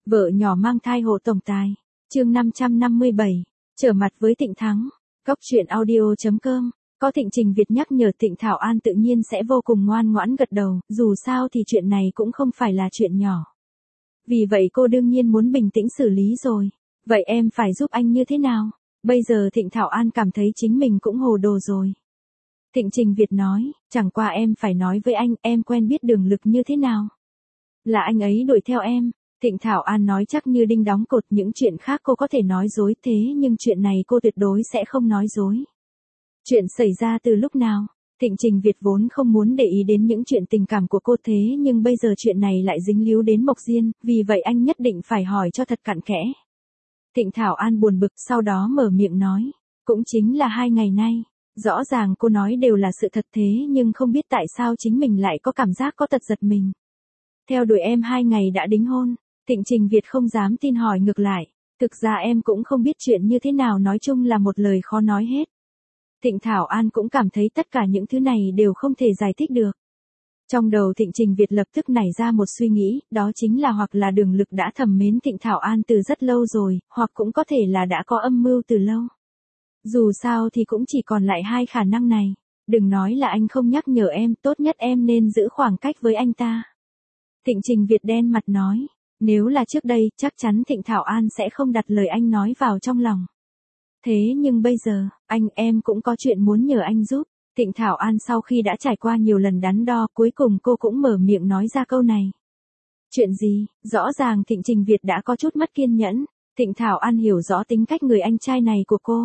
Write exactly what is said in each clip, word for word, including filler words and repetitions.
Vợ nhỏ mang thai hộ tổng tài. Chương năm trăm năm mươi bảy. Trở mặt với Thịnh Thắng. Góc truyện audio chấm com. Có Thịnh Trình Việt nhắc nhở Thịnh Thảo An tự nhiên sẽ vô cùng ngoan ngoãn gật đầu, dù sao thì chuyện này cũng không phải là chuyện nhỏ. Vì vậy cô đương nhiên muốn bình tĩnh xử lý rồi. Vậy em phải giúp anh như thế nào? Bây giờ Thịnh Thảo An cảm thấy chính mình cũng hồ đồ rồi. Thịnh Trình Việt nói, chẳng qua em phải nói với anh, em quen biết Đường Lực như thế nào. Là anh ấy đuổi theo em. Thịnh Thảo An nói chắc như đinh đóng cột, những chuyện khác cô có thể nói dối thế nhưng chuyện này cô tuyệt đối sẽ không nói dối. Chuyện xảy ra từ lúc nào? Thịnh Trình Việt vốn không muốn để ý đến những chuyện tình cảm của cô thế nhưng bây giờ chuyện này lại dính líu đến Mộc Diên, vì vậy anh nhất định phải hỏi cho thật cặn kẽ. Thịnh Thảo An buồn bực sau đó mở miệng nói, cũng chính là hai ngày nay. Rõ ràng cô nói đều là sự thật thế nhưng không biết tại sao chính mình lại có cảm giác có tật giật mình. Theo đuổi em hai ngày đã đính hôn. Thịnh Trình Việt không dám tin hỏi ngược lại. Thực ra em cũng không biết chuyện như thế nào, nói chung là một lời khó nói hết. Thịnh Thảo An cũng cảm thấy tất cả những thứ này đều không thể giải thích được. Trong đầu Thịnh Trình Việt lập tức nảy ra một suy nghĩ, đó chính là hoặc là Đường Lực đã thầm mến Thịnh Thảo An từ rất lâu rồi, hoặc cũng có thể là đã có âm mưu từ lâu. Dù sao thì cũng chỉ còn lại hai khả năng này. Đừng nói là anh không nhắc nhở em, tốt nhất em nên giữ khoảng cách với anh ta. Thịnh Trình Việt đen mặt nói, nếu là trước đây chắc chắn Thịnh Thảo An sẽ không đặt lời anh nói vào trong lòng. Thế nhưng bây giờ, anh em cũng có chuyện muốn nhờ anh giúp. Thịnh Thảo An sau khi đã trải qua nhiều lần đắn đo, cuối cùng cô cũng mở miệng nói ra câu này. Chuyện gì? Rõ ràng Thịnh Trình Việt đã có chút mất kiên nhẫn. Thịnh Thảo An hiểu rõ tính cách người anh trai này của cô.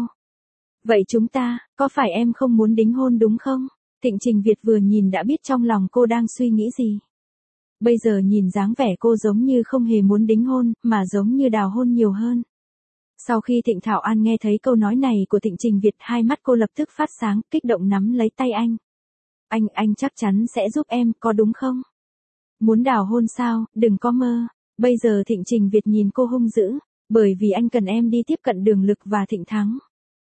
Vậy chúng ta, có phải em không muốn đính hôn đúng không? Thịnh Trình Việt vừa nhìn đã biết trong lòng cô đang suy nghĩ gì. Bây giờ nhìn dáng vẻ cô giống như không hề muốn đính hôn, mà giống như đào hôn nhiều hơn. Sau khi Thịnh Thảo An nghe thấy câu nói này của Thịnh Trình Việt, hai mắt cô lập tức phát sáng, kích động nắm lấy tay anh. Anh, anh chắc chắn sẽ giúp em, có đúng không? Muốn đào hôn sao, đừng có mơ. Bây giờ Thịnh Trình Việt nhìn cô hung dữ, bởi vì anh cần em đi tiếp cận Đường Lực và Thịnh Thắng.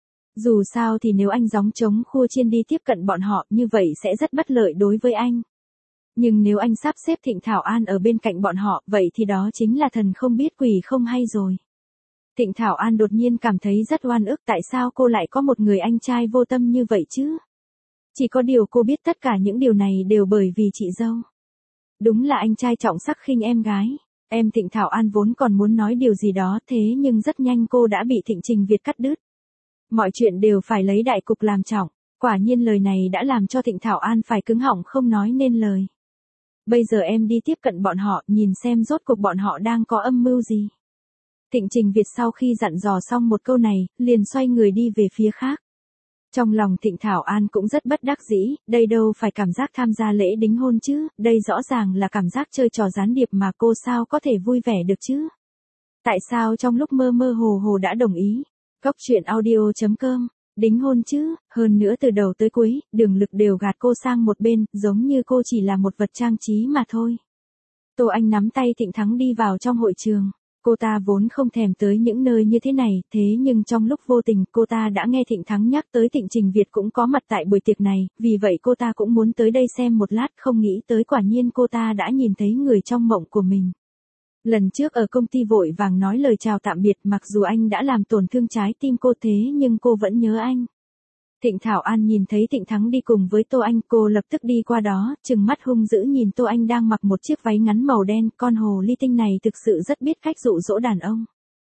Dù sao thì nếu anh gióng trống khua chiên đi tiếp cận bọn họ, như vậy sẽ rất bất lợi đối với anh. Nhưng nếu anh sắp xếp Thịnh Thảo An ở bên cạnh bọn họ, vậy thì đó chính là thần không biết quỷ không hay rồi. Thịnh Thảo An đột nhiên cảm thấy rất oan ức, tại sao cô lại có một người anh trai vô tâm như vậy chứ? Chỉ có điều cô biết tất cả những điều này đều bởi vì chị dâu. Đúng là anh trai trọng sắc khinh em gái. Em Thịnh Thảo An vốn còn muốn nói điều gì đó thế nhưng rất nhanh cô đã bị Thịnh Trình Việt cắt đứt. Mọi chuyện đều phải lấy đại cục làm trọng. Quả nhiên lời này đã làm cho Thịnh Thảo An phải cứng họng không nói nên lời. Bây giờ em đi tiếp cận bọn họ, nhìn xem rốt cuộc bọn họ đang có âm mưu gì. Thịnh Trình Việt sau khi dặn dò xong một câu này, liền xoay người đi về phía khác. Trong lòng Thịnh Thảo An cũng rất bất đắc dĩ, đây đâu phải cảm giác tham gia lễ đính hôn chứ, đây rõ ràng là cảm giác chơi trò gián điệp mà cô sao có thể vui vẻ được chứ. Tại sao trong lúc mơ mơ hồ hồ đã đồng ý? Góc truyện audio chấm com. Đính hôn chứ, hơn nữa từ đầu tới cuối, Đường Lực đều gạt cô sang một bên, giống như cô chỉ là một vật trang trí mà thôi. Tô Anh nắm tay Thịnh Thắng đi vào trong hội trường. Cô ta vốn không thèm tới những nơi như thế này, thế nhưng trong lúc vô tình cô ta đã nghe Thịnh Thắng nhắc tới Thịnh Trình Việt cũng có mặt tại buổi tiệc này, vì vậy cô ta cũng muốn tới đây xem một lát, không nghĩ tới quả nhiên cô ta đã nhìn thấy người trong mộng của mình. Lần trước ở công ty vội vàng nói lời chào tạm biệt, mặc dù anh đã làm tổn thương trái tim cô thế nhưng cô vẫn nhớ anh. Thịnh Thảo An nhìn thấy Thịnh Thắng đi cùng với Tô Anh, cô lập tức đi qua đó, trừng mắt hung dữ nhìn Tô Anh đang mặc một chiếc váy ngắn màu đen, con hồ ly tinh này thực sự rất biết cách dụ dỗ đàn ông.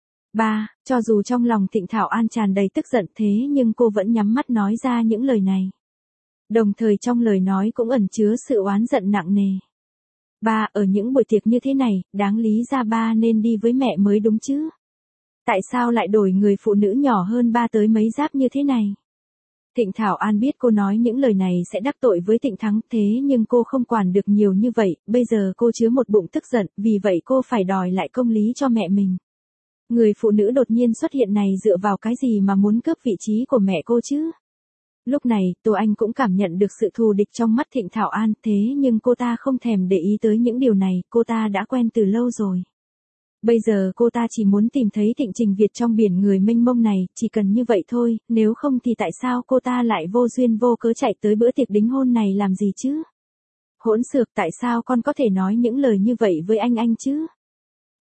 Ba, cho dù trong lòng Thịnh Thảo An tràn đầy tức giận thế nhưng cô vẫn nhắm mắt nói ra những lời này. Đồng thời trong lời nói cũng ẩn chứa sự oán giận nặng nề. Ba, ở những buổi tiệc như thế này, đáng lý ra ba nên đi với mẹ mới đúng chứ. Tại sao lại đổi người phụ nữ nhỏ hơn ba tới mấy giáp như thế này? Thịnh Thảo An biết cô nói những lời này sẽ đắc tội với Thịnh Thắng thế nhưng cô không quản được nhiều như vậy, bây giờ cô chứa một bụng tức giận, vì vậy cô phải đòi lại công lý cho mẹ mình. Người phụ nữ đột nhiên xuất hiện này dựa vào cái gì mà muốn cướp vị trí của mẹ cô chứ? Lúc này, Tô Anh cũng cảm nhận được sự thù địch trong mắt Thịnh Thảo An, thế nhưng cô ta không thèm để ý tới những điều này, cô ta đã quen từ lâu rồi. Bây giờ cô ta chỉ muốn tìm thấy Thịnh Trình Việt trong biển người mênh mông này, chỉ cần như vậy thôi, nếu không thì tại sao cô ta lại vô duyên vô cớ chạy tới bữa tiệc đính hôn này làm gì chứ? Hỗn xược, tại sao con có thể nói những lời như vậy với anh anh chứ?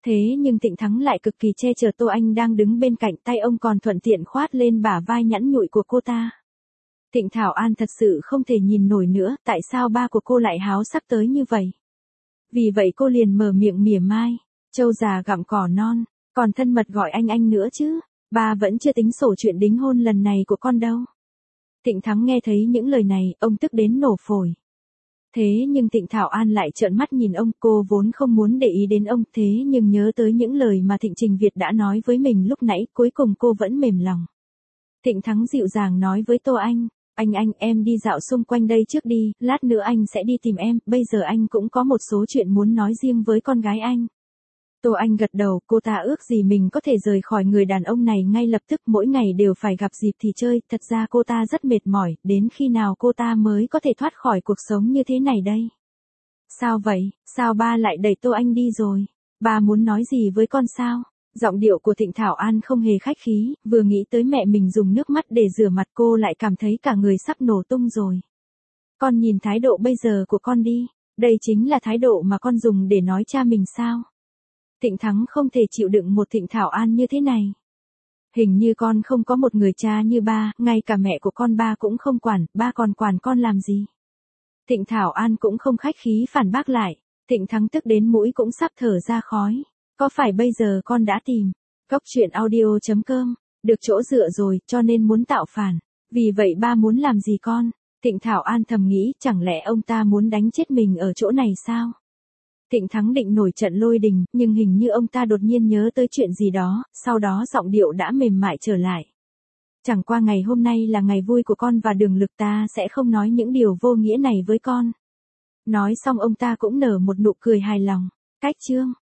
Thế nhưng Thịnh Thắng lại cực kỳ che chở Tô Anh đang đứng bên cạnh, tay ông còn thuận tiện khoát lên bả vai nhẵn nhụi của cô ta. Thịnh Thảo An thật sự không thể nhìn nổi nữa, tại sao ba của cô lại háo sắc tới như vậy. Vì vậy cô liền mở miệng mỉa mai, trâu già gặm cỏ non, còn thân mật gọi anh anh nữa chứ, ba vẫn chưa tính sổ chuyện đính hôn lần này của con đâu. Thịnh Thắng nghe thấy những lời này, ông tức đến nổ phổi. Thế nhưng Thịnh Thảo An lại trợn mắt nhìn ông, cô vốn không muốn để ý đến ông, thế nhưng nhớ tới những lời mà Thịnh Trình Việt đã nói với mình lúc nãy, cuối cùng cô vẫn mềm lòng. Thịnh Thắng dịu dàng nói với Tô Anh, anh anh em đi dạo xung quanh đây trước đi, lát nữa anh sẽ đi tìm em, bây giờ anh cũng có một số chuyện muốn nói riêng với con gái anh. Tô Anh gật đầu, cô ta ước gì mình có thể rời khỏi người đàn ông này ngay lập tức, mỗi ngày đều phải gặp dịp thì chơi, thật ra cô ta rất mệt mỏi, đến khi nào cô ta mới có thể thoát khỏi cuộc sống như thế này đây? Sao vậy, sao ba lại đẩy Tô Anh đi rồi? Ba muốn nói gì với con sao? Giọng điệu của Thịnh Thảo An không hề khách khí, vừa nghĩ tới mẹ mình dùng nước mắt để rửa mặt cô lại cảm thấy cả người sắp nổ tung rồi. Con nhìn thái độ bây giờ của con đi, đây chính là thái độ mà con dùng để nói cha mình sao? Thịnh Thắng không thể chịu đựng một Thịnh Thảo An như thế này. Hình như con không có một người cha như ba, ngay cả mẹ của con ba cũng không quản, ba còn quản con làm gì? Thịnh Thảo An cũng không khách khí phản bác lại, Thịnh Thắng tức đến mũi cũng sắp thở ra khói. Có phải bây giờ con đã tìm Cốc Truyện Audio chấm com được chỗ dựa rồi, cho nên muốn tạo phản. Vì vậy ba muốn làm gì con? Thịnh Thảo An thầm nghĩ, chẳng lẽ ông ta muốn đánh chết mình ở chỗ này sao? Thịnh Thắng định nổi trận lôi đình, nhưng hình như ông ta đột nhiên nhớ tới chuyện gì đó, sau đó giọng điệu đã mềm mại trở lại. Chẳng qua ngày hôm nay là ngày vui của con và Đường Lực, ta sẽ không nói những điều vô nghĩa này với con. Nói xong ông ta cũng nở một nụ cười hài lòng. Cách chương